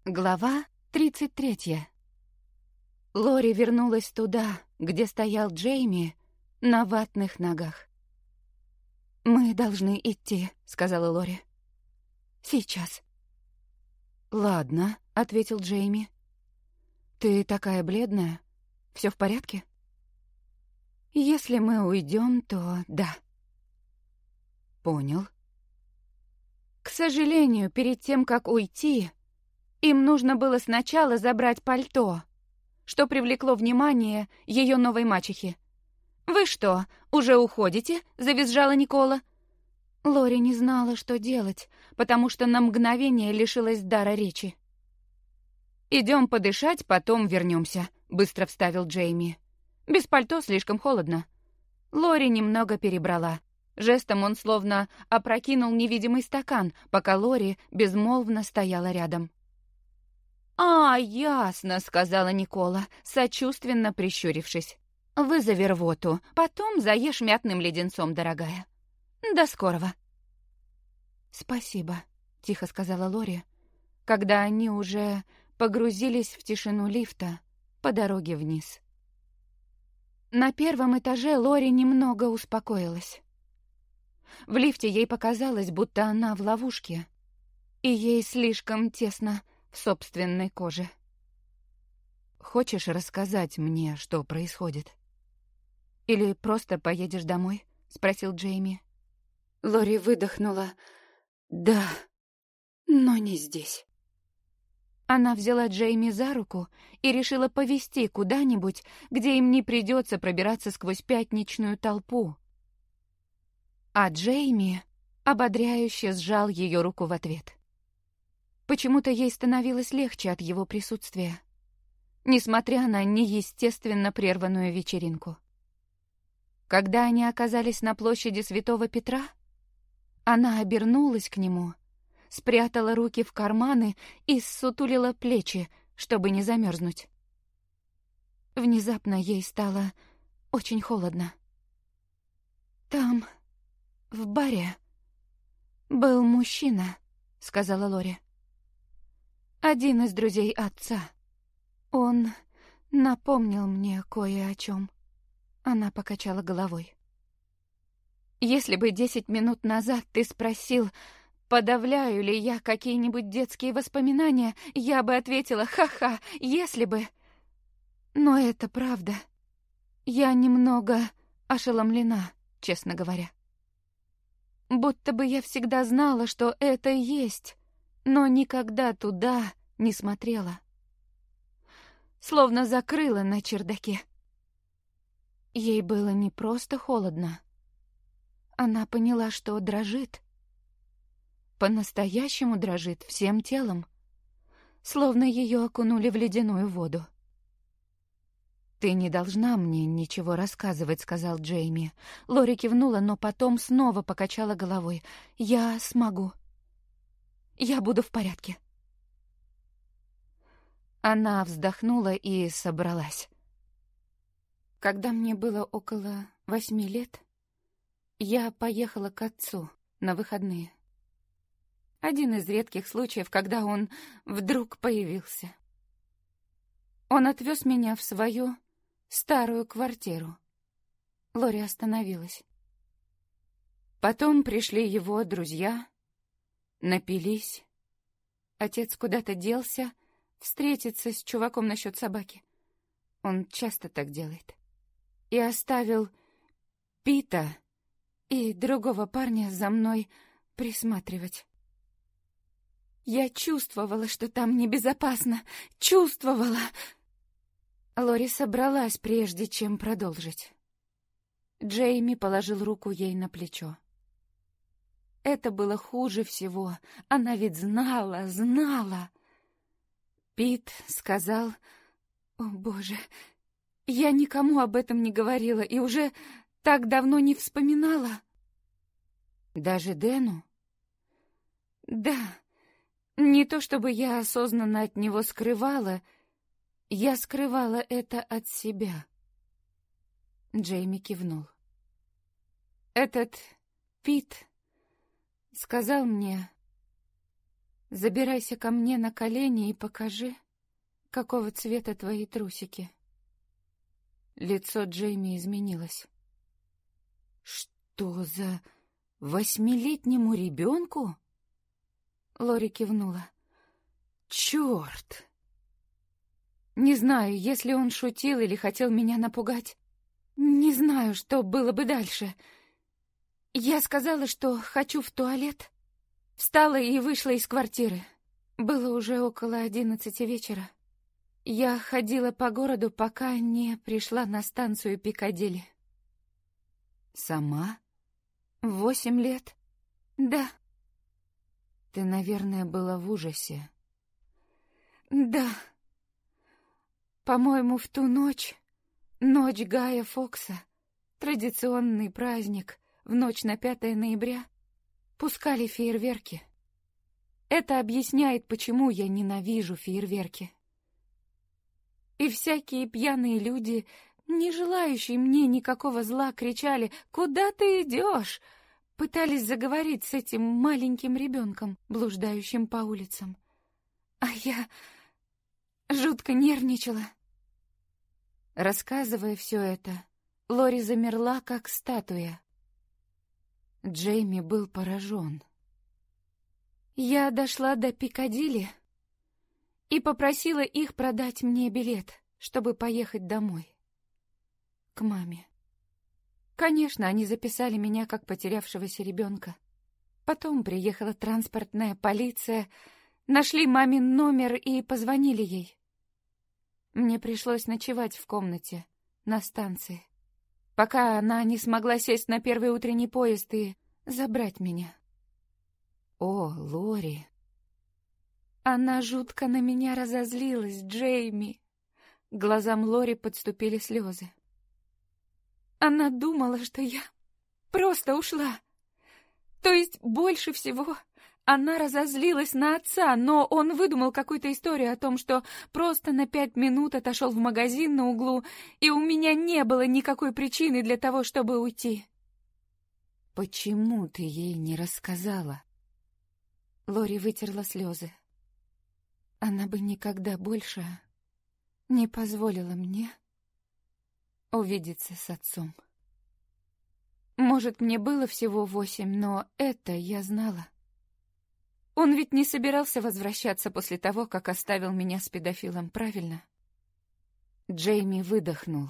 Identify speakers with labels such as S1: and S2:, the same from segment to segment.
S1: Глава 33. Лори вернулась туда, где стоял Джейми, на ватных ногах. «Мы должны идти», — сказала Лори. «Сейчас». «Ладно», — ответил Джейми. «Ты такая бледная. Все в порядке?» «Если мы уйдем, то да». «Понял». К сожалению, перед тем, как уйти, им нужно было сначала забрать пальто, что привлекло внимание ее новой мачехи. «Вы что, уже уходите?» — завизжала Никола. Лори не знала, что делать, потому что на мгновение лишилась дара речи. «Идем подышать, потом вернемся», — быстро вставил Джейми. «Без пальто слишком холодно». Лори немного перебрала. Жестом он словно опрокинул невидимый стакан, пока Лори безмолвно стояла рядом. «А, ясно», — сказала Никола, сочувственно прищурившись. «Вызови рвоту, потом заешь мятным леденцом, дорогая. До скорого». «Спасибо», — тихо сказала Лори, когда они уже погрузились в тишину лифта по дороге вниз. На первом этаже Лори немного успокоилась. В лифте ей показалось, будто она в ловушке, и ей слишком тесно в собственной коже. «Хочешь рассказать мне, что происходит? Или просто поедешь домой?» — спросил Джейми. Лори выдохнула. «Да, но не здесь». Она взяла Джейми за руку и решила повезти куда-нибудь, где им не придется пробираться сквозь пятничную толпу. А Джейми ободряюще сжал ее руку в ответ. Почему-то ей становилось легче от его присутствия, несмотря на неестественно прерванную вечеринку. Когда они оказались на площади Святого Петра, она обернулась к нему, спрятала руки в карманы и ссутулила плечи, чтобы не замерзнуть. Внезапно ей стало очень холодно. «Там, в баре, был мужчина», — сказала Лори. «Один из друзей отца. Он напомнил мне кое о чем». Она покачала головой. «Если бы 10 минут назад ты спросил, подавляю ли я какие-нибудь детские воспоминания, я бы ответила «ха-ха», если бы. Но это правда. Я немного ошеломлена, честно говоря. Будто бы я всегда знала, что это есть, но никогда туда не смотрела. Словно закрыла на чердаке. Ей было не просто холодно. Она поняла, что дрожит. По-настоящему дрожит всем телом, словно ее окунули в ледяную воду. «Ты не должна мне ничего рассказывать», — сказал Джейми. Лори кивнула, но потом снова покачала головой. «Я смогу. Я буду в порядке». Она вздохнула и собралась. Когда мне было около 8 лет, я поехала к отцу на выходные. Один из редких случаев, когда он вдруг появился. Он отвез меня в свою старую квартиру. Лори остановилась. Потом пришли его друзья, напились. Отец куда-то делся, встретиться с чуваком насчет собаки. Он часто так делает. И оставил Пита и другого парня за мной присматривать. Я чувствовала, что там небезопасно. Чувствовала. Лори собралась, прежде чем продолжить. Джейми положил руку ей на плечо. Это было хуже всего. Она ведь знала. Пит сказал... О, Боже, я никому об этом не говорила и уже так давно не вспоминала. Даже Дэну? Да. Не то чтобы я осознанно от него скрывала, я скрывала это от себя. Джейми кивнул. Этот Пит сказал мне, Забирайся ко мне на колени и покажи, какого цвета твои трусики. Лицо Джейми изменилось. Что за 8-летнему ребенку? Лори кивнула. Черт! Не знаю, если он шутил или хотел меня напугать. Не знаю, что было бы дальше. Я сказала, что хочу в туалет. Встала и вышла из квартиры. Было уже около 11 вечера. Я ходила по городу, пока не пришла на станцию Пикадилли. Сама? В 8 лет? Да. Ты, наверное, была в ужасе. Да. По-моему, в ту ночь Гая Фокса, традиционный праздник, в ночь на 5 ноября, пускали фейерверки. Это объясняет, почему я ненавижу фейерверки. И всякие пьяные люди, не желающие мне никакого зла, кричали: «Куда ты идешь?» Пытались заговорить с этим маленьким ребенком, блуждающим по улицам. А я жутко нервничала. Рассказывая все это, Лори замерла, как статуя. Джейми был поражен. Я дошла до Пикадилли и попросила их продать мне билет, чтобы поехать домой. К маме. Конечно, они записали меня как потерявшегося ребенка. Потом приехала транспортная полиция, нашли мамин номер и позвонили ей. Мне пришлось ночевать в комнате на станции, пока она не смогла сесть на первый утренний поезд и забрать меня. О, Лори! Она жутко на меня разозлилась, Джейми. К глазам Лори подступили слезы. Она думала, что я просто ушла. То есть больше всего она разозлилась на отца, но он выдумал какую-то историю о том, что просто на 5 минут отошел в магазин на углу, и у меня не было никакой причины для того, чтобы уйти. Почему ты ей не рассказала? Лори вытерла слезы. Она бы никогда больше не позволила мне увидеться с отцом. Может, мне было всего 8, но это я знала. Он ведь не собирался возвращаться после того, как оставил меня с педофилом, правильно? Джейми выдохнул.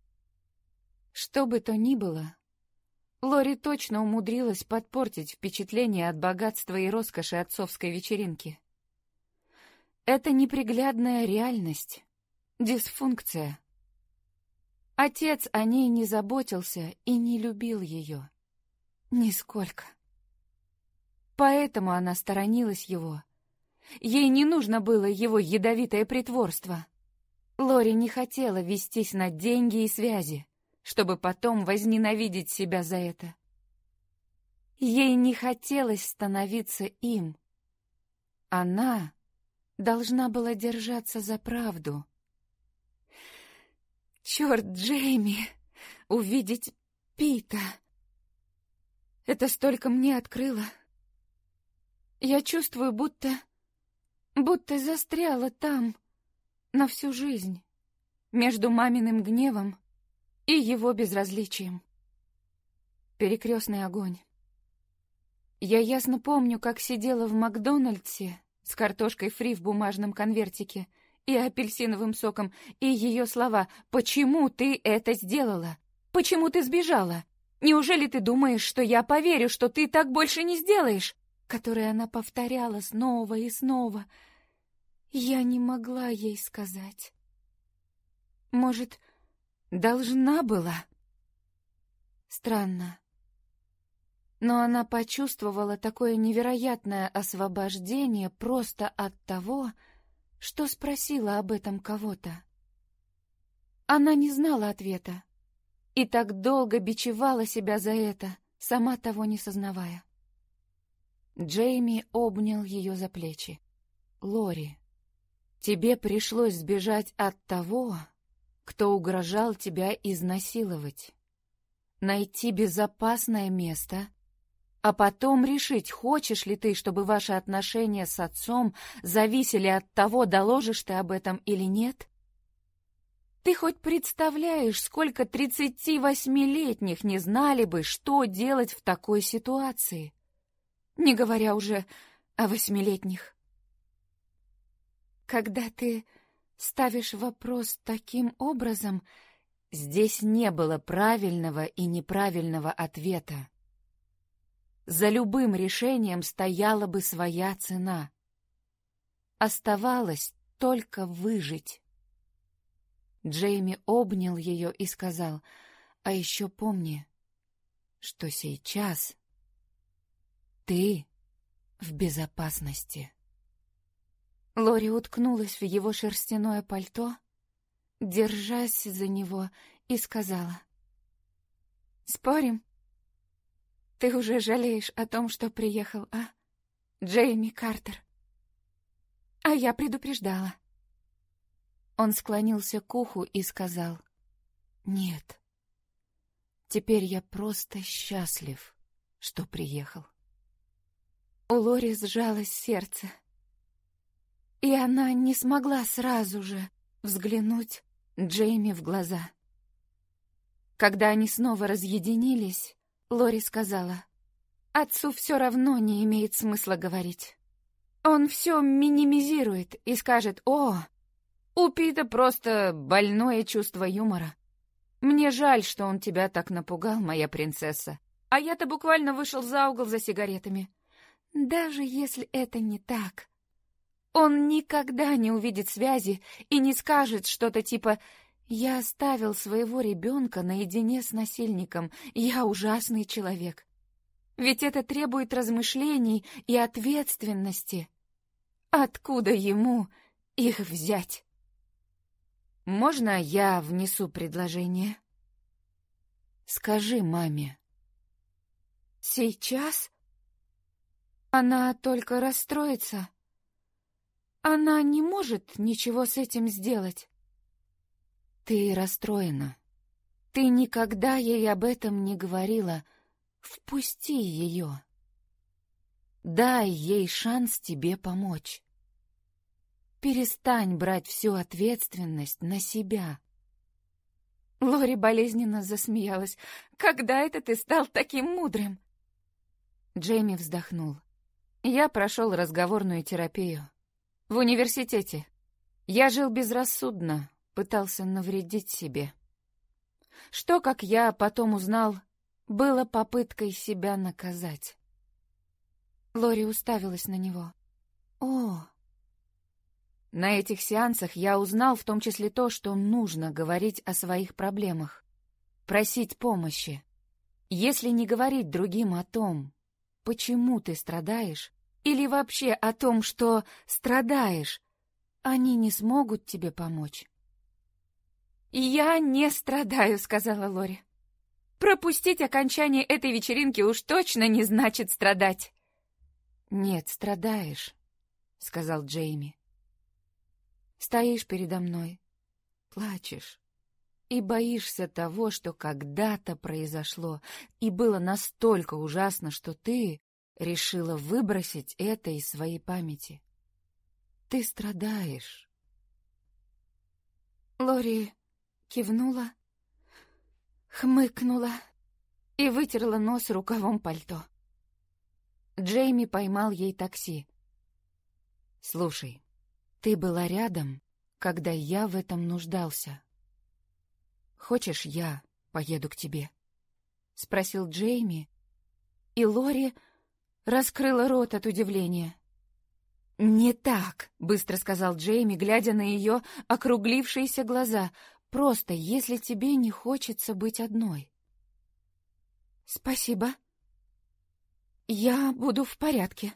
S1: Что бы то ни было, Лори точно умудрилась подпортить впечатление от богатства и роскоши отцовской вечеринки. Это неприглядная реальность, дисфункция. Отец о ней не заботился и не любил ее. Нисколько. Поэтому она сторонилась его. Ей не нужно было его ядовитое притворство. Лори не хотела вестись на деньги и связи, чтобы потом возненавидеть себя за это. Ей не хотелось становиться им. Она должна была держаться за правду. Черт, Джейми, увидеть Пита. Это столько мне открыло. Я чувствую, будто застряла там на всю жизнь, между маминым гневом и его безразличием. Перекрестный огонь. Я ясно помню, как сидела в Макдональдсе с картошкой фри в бумажном конвертике и апельсиновым соком, и ее слова: «Почему ты это сделала? Почему ты сбежала? Неужели ты думаешь, что я поверю, что ты так больше не сделаешь?» Которые она повторяла снова и снова. Я не могла ей сказать. Может, должна была? Странно. Но она почувствовала такое невероятное освобождение просто от того, что спросила об этом кого-то. Она не знала ответа и так долго бичевала себя за это, сама того не сознавая. Джейми обнял ее за плечи. «Лори, тебе пришлось сбежать от того, кто угрожал тебя изнасиловать. Найти безопасное место а потом решить, хочешь ли ты, чтобы ваши отношения с отцом зависели от того, доложишь ты об этом или нет? Ты хоть представляешь, сколько 38-летних не знали бы, что делать в такой ситуации? Не говоря уже о 8-летних. Когда ты ставишь вопрос таким образом, здесь не было правильного и неправильного ответа. За любым решением стояла бы своя цена. Оставалось только выжить. Джейми обнял ее и сказал: «А еще помни, что сейчас ты в безопасности». Лори уткнулась в его шерстяное пальто, держась за него, и сказала: «Спорим? Ты уже жалеешь о том, что приехал, а, Джейми Картер? А я предупреждала». Он склонился к уху и сказал: «Нет, теперь я просто счастлив, что приехал». У Лори сжалось сердце, и она не смогла сразу же взглянуть Джейми в глаза. Когда они снова разъединились, Лори сказала: «Отцу все равно не имеет смысла говорить. Он все минимизирует и скажет: «О, у Пита просто больное чувство юмора. Мне жаль, что он тебя так напугал, моя принцесса. А я-то буквально вышел за угол за сигаретами». Даже если это не так, он никогда не увидит связи и не скажет что-то типа: «Я оставил своего ребенка наедине с насильником, я ужасный человек». Ведь это требует размышлений и ответственности. Откуда ему их взять? «Можно я внесу предложение?» «Скажи маме». «Сейчас? Она только расстроится. Она не может ничего с этим сделать». «Ты расстроена. Ты никогда ей об этом не говорила. Впусти ее. Дай ей шанс тебе помочь. Перестань брать всю ответственность на себя». Лори болезненно засмеялась. «Когда это ты стал таким мудрым?» Джейми вздохнул. «Я прошел разговорную терапию. В университете. Я жил безрассудно, пытался навредить себе. Что, как я потом узнал, было попыткой себя наказать». Лори уставилась на него. «О!» На этих сеансах я узнал в том числе то, что нужно говорить о своих проблемах, просить помощи. Если не говорить другим о том, почему ты страдаешь, или вообще о том, что страдаешь, они не смогут тебе помочь. «Я не страдаю», — сказала Лори. «Пропустить окончание этой вечеринки уж точно не значит страдать». «Нет, страдаешь», — сказал Джейми. «Стоишь передо мной, плачешь и боишься того, что когда-то произошло, и было настолько ужасно, что ты решила выбросить это из своей памяти. Ты страдаешь». Лори кивнула, хмыкнула и вытерла нос рукавом пальто. Джейми поймал ей такси. «Слушай, ты была рядом, когда я в этом нуждался. Хочешь, я поеду к тебе?» — спросил Джейми, и Лори раскрыла рот от удивления. «Не так», — быстро сказал Джейми, глядя на ее округлившиеся глаза. «Просто, если тебе не хочется быть одной». «Спасибо. Я буду в порядке».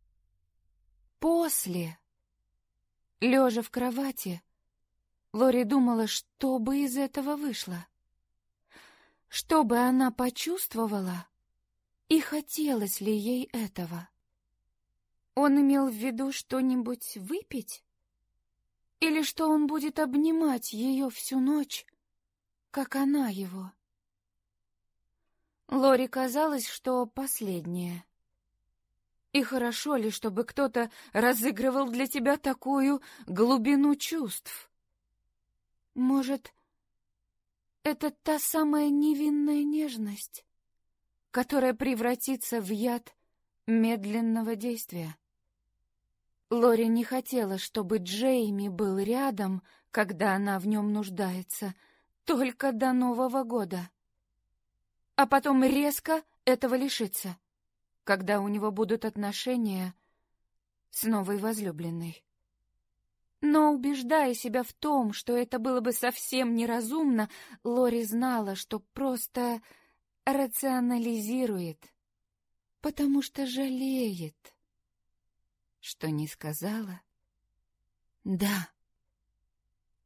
S1: После, лежа в кровати, Лори думала, что бы из этого вышло. Что бы она почувствовала, и хотелось ли ей этого. Он имел в виду что-нибудь выпить? Или что он будет обнимать ее всю ночь, как она его? Лори казалось, что последнее. И хорошо ли, чтобы кто-то разыгрывал для тебя такую глубину чувств? Может, это та самая невинная нежность, которая превратится в яд медленного действия? Лори не хотела, чтобы Джейми был рядом, когда она в нем нуждается, только до Нового года. А потом резко этого лишиться, когда у него будут отношения с новой возлюбленной. Но, убеждая себя в том, что это было бы совсем неразумно, Лори знала, что просто рационализирует, потому что жалеет, что не сказала «да».